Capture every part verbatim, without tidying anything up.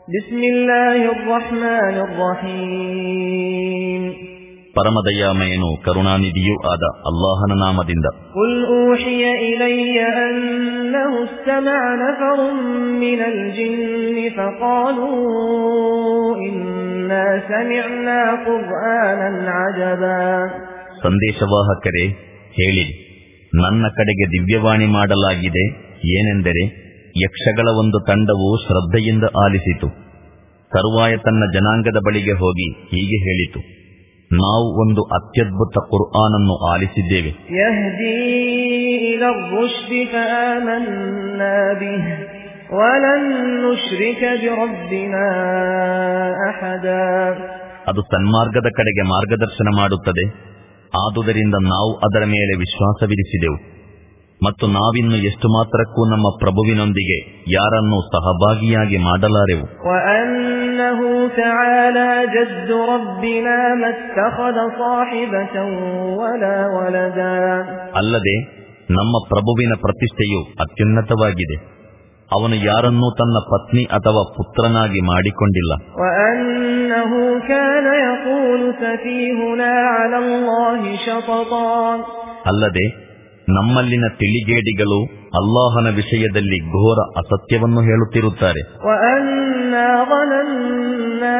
ಬಿಸ್ಮಿಲ್ಲಾಹಿರ್ ರಹ್ಮಾನಿರ್ ರಹೀಮ್. ಪರಮದಯಾಮಯನು ಕರುಣಾನಿಧಿಯೂ ಆದ ಅಲ್ಲಾಹನ ನಾಮದಿಂದ. ಕುಲ್ ಊಹಿಯ ಇಲಯ್ಯ ಅನ್ನಹು ಇಸ್ತಮಅ ನಫರುಂ ಮಿನಲ್ ಜಿನ್ನಿ ಫಖಾಲೂ ಇನ್ನಾ ಸಮಿಅನಾ ಖುರ್ಆನನ್ ಅಜಬಾ. ಸಂದೇಶವಾಹಕರೇ, ಹೇಳಿ, ನನ್ನ ಕಡೆಗೆ ದಿವ್ಯವಾಣಿ ಮಾಡಲಾಗಿದೆ. ಏನೆಂದರೆ, ಯಕ್ಷಗಳ ಒಂದು ತಂಡವು ಶ್ರದ್ಧೆಯಿಂದ ಆಲಿಸಿತು. ತರುವಾಯ ತನ್ನ ಜನಾಂಗದ ಬಳಿಗೆ ಹೋಗಿ ಹೀಗೆ ಹೇಳಿತು, ನಾವು ಒಂದು ಅತ್ಯದ್ಭುತ ಕುರ್ಆನನ್ನು ಆಲಿಸಿದ್ದೇವೆ. ಯಹ್ದೀ ಇಲರ್ ರುಶ್ದಿ ಫಆಮನ್ನಾ ಬಿಹಿ ವಲನ್ ನುಶ್ರಿಕ ಬಿರಬ್ಬಿನಾ ಅಹದಾ. ಅದು ಸನ್ಮಾರ್ಗದ ಕಡೆಗೆ ಮಾರ್ಗದರ್ಶನ ಮಾಡುತ್ತದೆ. ಆದುದರಿಂದ ನಾವು ಅದರ ಮೇಲೆ ವಿಶ್ವಾಸವಿರಿಸಿದೆವು ಮತ್ತು ನಾವಿನ್ನು ಎಷ್ಟು ಮಾತ್ರಕ್ಕೂ ನಮ್ಮ ಪ್ರಭುವಿನೊಂದಿಗೆ ಯಾರನ್ನೂ ಸಹಭಾಗಿಯಾಗಿ ಮಾಡಲಾರೆವು. ವಅನ್ನಹು ತಆಲಾ ಜದ್ದು ರಬ್ಬಿನಾ ಮತ್ತಖದ ಸಾಹಿಬತನ್ ವಲಾ ವಲದಾ. ಅಲ್ಲದೆ ನಮ್ಮ ಪ್ರಭುವಿನ ಪ್ರತಿಷ್ಠೆಯು ಅತ್ಯುನ್ನತವಾಗಿದೆ. ಅವನು ಯಾರನ್ನೂ ತನ್ನ ಪತ್ನಿ ಅಥವಾ ಪುತ್ರನಾಗಿ ಮಾಡಿಕೊಂಡಿಲ್ಲ. ವಅನ್ನಹು ಕಾನ ಯಖೂಲು ಸಫೀಹುನಾ ಅಲಲ್ಲಾಹಿ ಶತತಾ. ಅಲ್ಲದೆ ನಮ್ಮಲ್ಲಿನ ತಿಳಿಗೇಡಿಗಳು ಅಲ್ಲಾಹನ ವಿಷಯದಲ್ಲಿ ಘೋರ ಅಸತ್ಯವನ್ನು ಹೇಳುತ್ತಿರುತ್ತಾರೆ. ವಅನ್ನಾ ظننا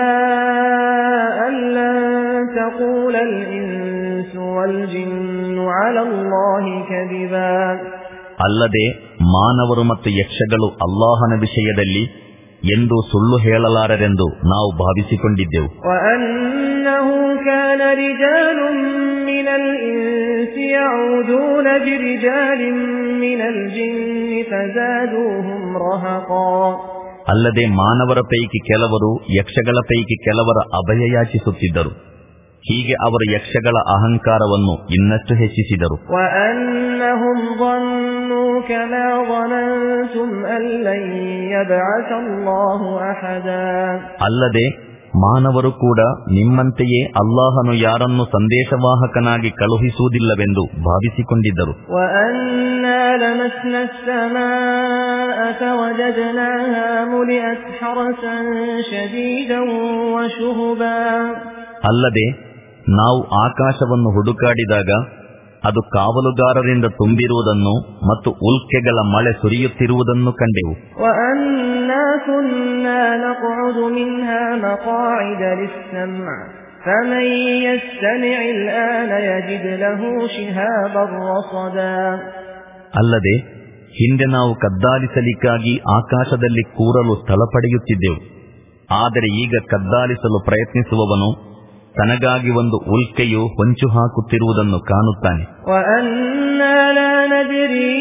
ಅನ್ ಲನ್ ತಕೂಲ ಅಲ್ ಇನ್ಸು ವಲ್ ಜಿನ್ನು ಅಲಲ್ಲಾಹಿ ಕದಿಬಾ. ಅಲ್ಲದೆ ಮಾನವರು ಮತ್ತು ಯಕ್ಷಗಳು ಅಲ್ಲಾಹನ ವಿಷಯದಲ್ಲಿ ಎಂದು ಸುಳ್ಳು ಹೇಳಲಾರರೆಂದು ನಾವು ಭಾವಿಸಿಕೊಂಡಿದ್ದೆವು. ವಅನ್ನಹು ಕಾನ ರಿಜಾಲುನ್ ಮಿನಲ್ ಇನ್ಸಿ ಯಊದೂನ ಬಿರಿಜಾಲಿನ್ ಮಿನಲ್ ಜಿನ್ನಿ ಫಜಾದೂಹುಂ ರಹಕಾ. ಅಲ್ಲದೆ ಮಾನವರ ಪೈಕಿ ಕೆಲವರು ಯಕ್ಷಗಳ ಪೈಕಿ ಕೆಲವರ ಅಭಯ ಯಾಚಿಸುತ್ತಿದ್ದರು. ಹೀಗೆ ಅವರು ಯಕ್ಷಗಳ ಅಹಂಕಾರವನ್ನು ಇನ್ನಷ್ಟು ಹೆಚ್ಚಿಸಿದರು. ವಅನ್ನಹುಂ ظنوا كما ظننتم أن لن يبعث الله أحدا. ಅಲ್ಲದೆ ಮಾನವರು ಕೂಡ ನಿಮ್ಮಂತೆಯೇ ಅಲ್ಲಾಹನು ಯಾರನ್ನು ಸಂದೇಶವಾಹಕನಾಗಿ ಕಳುಹಿಸುವುದಿಲ್ಲವೆಂದು ಭಾವಿಸಿಕೊಂಡಿದ್ದರು. وأنا لمسنا السماء فوجدناها ملئت حرسا شديدا وشهبا. ಅಲ್ಲದೆ ನಾವು ಆಕಾಶವನ್ನು ಹುಡುಕಾಡಿದಾಗ ಅದು ಕಾವಲುಗಾರರಿಂದ ತುಂಬಿರುವುದನ್ನು ಮತ್ತು ಉಲ್ಕೆಗಳ ಮಳೆ ಸುರಿಯುತ್ತಿರುವುದನ್ನು ಕಂಡೆವು. وأنا كنا نقعد منها مقاعد للسمع فمن يستمع الآن يجد له شهابا رصدا. ಅಲ್ಲದೆ ಹಿಂದೆ ನಾವು ಕದ್ದಾಲಿಸಲಿಕ್ಕಾಗಿ ಆಕಾಶದಲ್ಲಿ ಕೂರಲು ಸ್ಥಳ ಪಡೆಯುತ್ತಿದ್ದೆವು. ಆದರೆ ಈಗ ಕದ್ದಾಲಿಸಲು ಪ್ರಯತ್ನಿಸುವವನು ತನಗಾಗಿ ಒಂದು ಉಲ್ಕೆಯು ಹೊಂಚು ಹಾಕುತ್ತಿರುವುದನ್ನು ಕಾಣುತ್ತಾನೆ. وَأَنَّا لَا نَدْرِي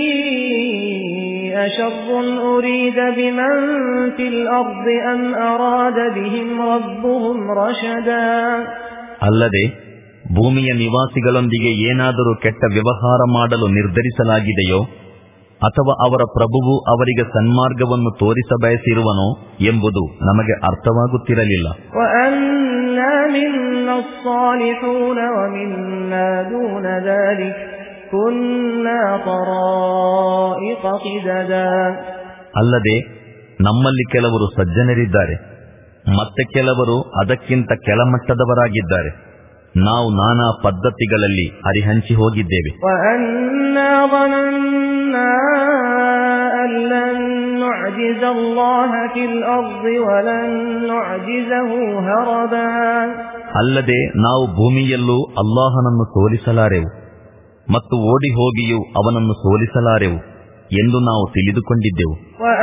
أَشَرٌّ أُرِيدَ بِمَنْ فِي الْأَرْضِ أَمْ أَرَادَ بِهِمْ رَبُّهُمْ رَشَدًا. ಅಲ್ಲದೆ ಭೂಮಿಯ ನಿವಾಸಿಗಳೊಂದಿಗೆ ಏನಾದರೂ ಕೆಟ್ಟ ವ್ಯವಹಾರ ಮಾಡಲು ನಿರ್ಧರಿಸಲಾಗಿದೆಯೋ ಅಥವಾ ಅವರ ಪ್ರಭುವು ಅವರಿಗೆ ಸನ್ಮಾರ್ಗವನ್ನು ತೋರಿಸಬಯಸಿರುವನೋ ಎಂಬುದು ನಮಗೆ ಅರ್ಥವಾಗುತ್ತಿರಲಿಲ್ಲ. ಅಲ್ಲದೆ ನಮ್ಮಲ್ಲಿ ಕೆಲವರು ಸಜ್ಜನರಿದ್ದಾರೆ, ಮತ್ತೆ ಕೆಲವರು ಅದಕ್ಕಿಂತ ಕೆಳಮಟ್ಟದವರಾಗಿದ್ದಾರೆ. ನಾವು ನಾನಾ ಪದ್ಧತಿಗಳಲ್ಲಿ ಹರಿಹಂಚಿ ಹೋಗಿದ್ದೇವೆ. ಅಲ್ಲದೆ ನಾವು ಭೂಮಿಯಲ್ಲೂ ಅಲ್ಲಾಹನನ್ನು ಸೋಲಿಸಲಾರೆವು ಮತ್ತು ಓಡಿ ಹೋಗಿಯೂ ಅವನನ್ನು ಸೋಲಿಸಲಾರೆವು ಎಂದು ನಾವು ತಿಳಿದುಕೊಂಡಿದ್ದೆವು.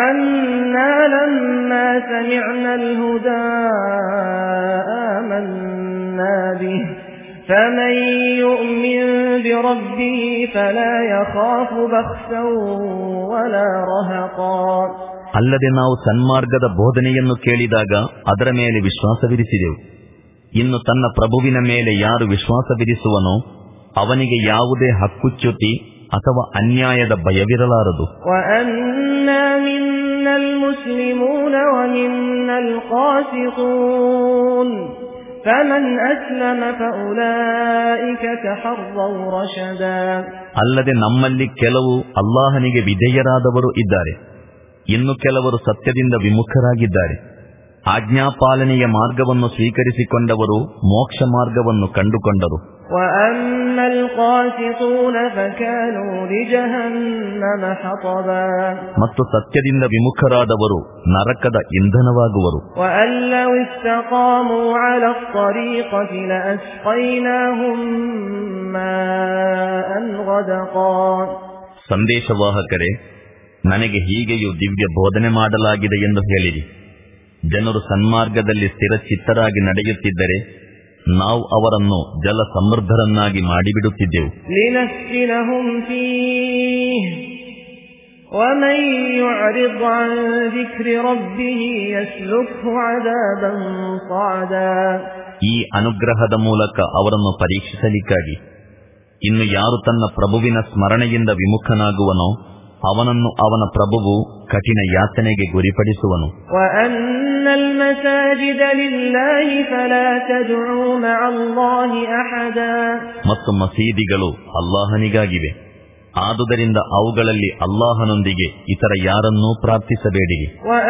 فمن يؤمن بربه فلا يخاف بخسا ولا رهقا. ಅಲ್ಲದೆ ನಾವು ಸನ್ಮಾರ್ಗದ ಬೋಧನೆಯನ್ನು ಕೇಳಿದಾಗ ಅದರ ಮೇಲೆ ವಿಶ್ವಾಸವಿರಿಸಿದೆವು. ಇನ್ನು ತನ್ನ ಪ್ರಭುವಿನ ಮೇಲೆ ಯಾರು ವಿಶ್ವಾಸವಿರಿಸುವನೋ ಅವನಿಗೆ ಯಾವುದೇ ಹಕ್ಕುಚ್ಯುತಿ ಅಥವಾ ಅನ್ಯಾಯದ ಭಯವಿರಲಾರದು. وَأَنَّا مِنَّا الْمُسْلِمُونَ وَمِنَّا الْقَاسِطُونَ فَمَنْ أَسْلَمَ فَأُولَئِكَ تَحَرَّوْا رَشَدًا. ಅಲ್ಲದೆ ನಮ್ಮಲ್ಲಿ ಕೆಲವು ಅಲ್ಲಾಹನಿಗೆ ವಿಧೇಯರಾದವರು ಇದ್ದಾರೆ, ಇನ್ನು ಕೆಲವರು ಸತ್ಯದಿಂದ ವಿಮುಖರಾಗಿದ್ದಾರೆ. ಆಜ್ಞಾಪಾಲನೆಯ ಮಾರ್ಗವನ್ನು ಸ್ವೀಕರಿಸಿಕೊಂಡವರು ಮೋಕ್ಷ ಮಾರ್ಗವನ್ನು ಕಂಡುಕೊಂಡರು. ಮತ್ತು ಸತ್ಯದಿಂದ ವಿಮುಖರಾದವರು ನರಕದ ಇಂಧನವಾಗುವರು. ಸಂದೇಶವಾಹಕರೇ, ನನಗೆ ಹೀಗೆಯೂ ದಿವ್ಯ ಬೋಧನೆ ಮಾಡಲಾಗಿದೆ ಎಂದು ಹೇಳಿರಿ. ಜನರು ಸನ್ಮಾರ್ಗದಲ್ಲಿ ಸ್ಥಿರಚಿತ್ತರಾಗಿ ನಡೆಯುತ್ತಿದ್ದರೆ ನಾವು ಅವರನ್ನು ಜಲ ಸಮೃದ್ಧರನ್ನಾಗಿ ಮಾಡಿಬಿಡುತ್ತಿದ್ದೆವು. ಈ ಅನುಗ್ರಹದ ಮೂಲಕ ಅವರನ್ನು ಪರೀಕ್ಷಿಸಲಿಕ್ಕಾಗಿ. ಇನ್ನು ಯಾರು ತನ್ನ ಪ್ರಭುವಿನ ಸ್ಮರಣೆಯಿಂದ ವಿಮುಖನಾಗುವನೋ ಅವನನ್ನು ಅವನ ಪ್ರಭುವು ಕಠಿಣ ಯಾತನೆಗೆ ಗುರಿಪಡಿಸುವನು. ಮತ್ತು ಮಸೀದಿಗಳು ಅಲ್ಲಾಹನಿಗಾಗಿವೆ, ಆದುದರಿಂದ ಅವುಗಳಲ್ಲಿ ಅಲ್ಲಾಹನೊಂದಿಗೆ ಇತರ ಯಾರನ್ನೂ ಪ್ರಾರ್ಥಿಸಬೇಡಿರಿ.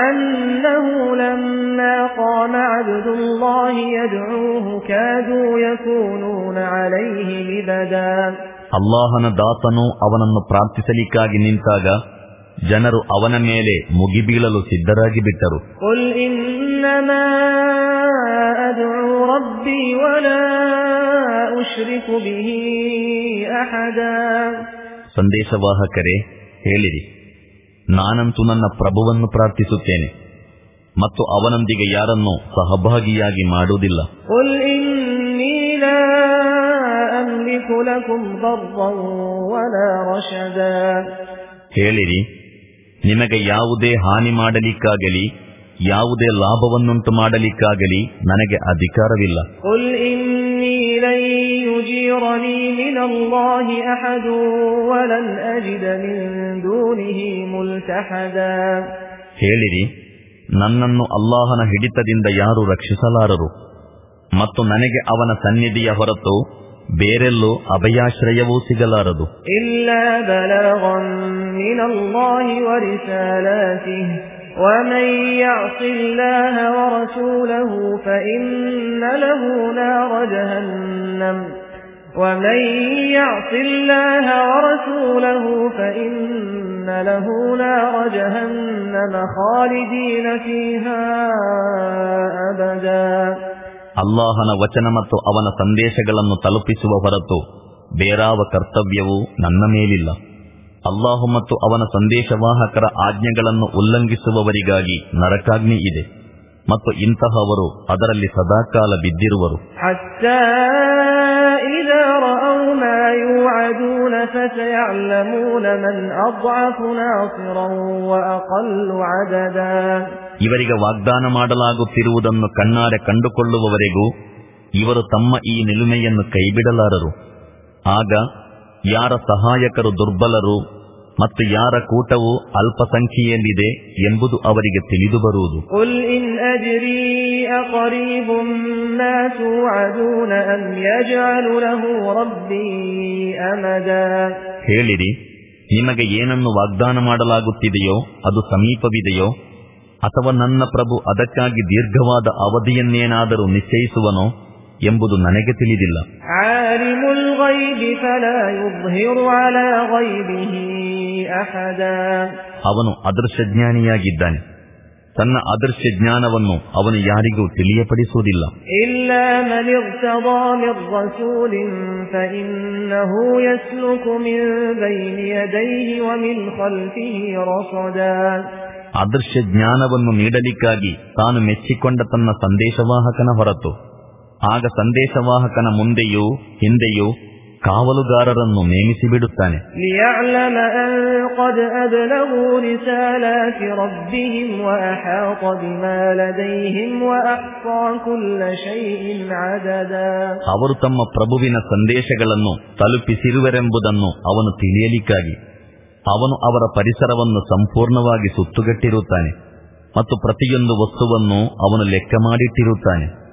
ಅಲ್ಲಾಹನ ದಾಸನು ಅವನನ್ನು ಪ್ರಾರ್ಥಿಸಲಿಕ್ಕಾಗಿ ನಿಂತಾಗ ಜನರು ಅವನ ಮೇಲೆ ಮುಗಿಬೀಳಲು ಸಿದ್ಧರಾಗಿ ಬಿಟ್ಟರು. ಸಂದೇಶವಾಹಕರೇ, ಹೇಳಿರಿ, ನಾನಂತೂ ನನ್ನ ಪ್ರಭುವನ್ನು ಪ್ರಾರ್ಥಿಸುತ್ತೇನೆ ಮತ್ತು ಅವನೊಂದಿಗೆ ಯಾರನ್ನೂ ಸಹಭಾಗಿಯಾಗಿ ಮಾಡುವುದಿಲ್ಲ. ಹೇಳಿರಿ, ನಿಮಗೆ ಯಾವುದೇ ಹಾನಿ ಮಾಡಲಿಕ್ಕಾಗಲಿ ಯಾವುದೇ ಲಾಭವನ್ನುಂಟು ಮಾಡಲಿಕ್ಕಾಗಲಿ ನನಗೆ ಅಧಿಕಾರವಿಲ್ಲ. ಹೇಳಿರಿ, ನನ್ನನ್ನು ಅಲ್ಲಾಹನ ಹಿಡಿತದಿಂದ ಯಾರು ರಕ್ಷಿಸಲಾರರು ಮತ್ತು ನನಗೆ ಅವನ ಸನ್ನಿಧಿಯ ಹೊರತು ಬೇರೆಲ್ಲೂ ಅಭಯಾಶ್ರಯವೂ ಸಿಗಲಾರದು. ಅಲ್ಲಾಹನ ವಚನ ಮತ್ತು ಅವನ ಸಂದೇಶಗಳನ್ನು ತಲುಪಿಸುವ ಹೊರತು ಬೇರಾವ ಕರ್ತವ್ಯವೂ ನನ್ನ ಮೇಲಿಲ್ಲ. ಅಲ್ಲಾಹು ಮತ್ತು ಅವನ ಸಂದೇಶವಾಹಕರ ಆಜ್ಞೆಗಳನ್ನು ಉಲ್ಲಂಘಿಸುವವರಿಗಾಗಿ ನರಕಾಗ್ನಿ ಇದೆ ಮತ್ತು ಇಂತಹವರು ಅದರಲ್ಲಿ ಸದಾಕಾಲ ಬಿದ್ದಿರುವರು. ಇವರಿಗೆ ವಾಗ್ದಾನ ಮಾಡಲಾಗುತ್ತಿರುವುದನ್ನು ಕಣ್ಣಾರೆ ಕಂಡುಕೊಳ್ಳುವವರೆಗೂ ಇವರು ತಮ್ಮ ಈ ನಿಲುಮೆಯನ್ನು ಕೈಬಿಡಲಾರರು. ಆಗ ಯಾರ ಸಹಾಯಕರು ದುರ್ಬಲರು ಮತ್ತು ಯಾರ ಕೂಟವು ಅಲ್ಪಸಂಖ್ಯೆಯಲ್ಲಿದೆ ಎಂಬುದು ಅವರಿಗೆ ತಿಳಿದು ಬರುವುದು. ಹೇಳಿರಿ, ನಿಮಗೆ ಏನನ್ನು ವಾಗ್ದಾನ ಮಾಡಲಾಗುತ್ತಿದೆಯೋ ಅದು ಸಮೀಪವಿದೆಯೋ ಅಥವಾ ನನ್ನ ಪ್ರಭು ಅದಕ್ಕಾಗಿ ದೀರ್ಘವಾದ ಅವಧಿಯನ್ನೇನಾದರೂ ನಿಶ್ಚಯಿಸುವನೋ ಎಂಬುದು ನನಗೆ ತಿಳಿದಿಲ್ಲ. ಅವನು ಅದೃಶ್ಯಜ್ಞಾನಿಯಾಗಿದ್ದಾನೆ. ತನ್ನ ಅದೃಶ್ಯ ಜ್ಞಾನವನ್ನು ಅವನು ಯಾರಿಗೂ ತಿಳಿಯಪಡಿಸುವುದಿಲ್ಲ. ಅದೃಶ್ಯ ಜ್ಞಾನವನ್ನು ನೀಡಲಿಕ್ಕಾಗಿ ತಾನು ಮೆಚ್ಚಿಕೊಂಡ ತನ್ನ ಸಂದೇಶವಾಹಕನ ಹೊರತು ಆಗ ಸಂದೇಶವಾಹಕನ ಮುಂದೆಯೂ ಹಿಂದೆಯೂ ಕಾವಲುಗಾರರನ್ನು ನೇಮಿಸಿಬಿಡುತ್ತಾನೆ. ಅವರು ತಮ್ಮ ಪ್ರಭುವಿನ ಸಂದೇಶಗಳನ್ನು ತಲುಪಿಸಿರುವರೆಂಬುದನ್ನು ಅವನು ತಿಳಿಯಲಿಕ್ಕಾಗಿ ಅವನು ಅವರ ಪರಿಸರವನ್ನು ಸಂಪೂರ್ಣವಾಗಿ ಸುತ್ತುಗಟ್ಟಿರುತ್ತಾನೆ ಮತ್ತು ಪ್ರತಿಯೊಂದು ವಸ್ತುವನ್ನು ಅವನು ಲೆಕ್ಕ ಮಾಡಿಟ್ಟಿರುತ್ತಾನೆ.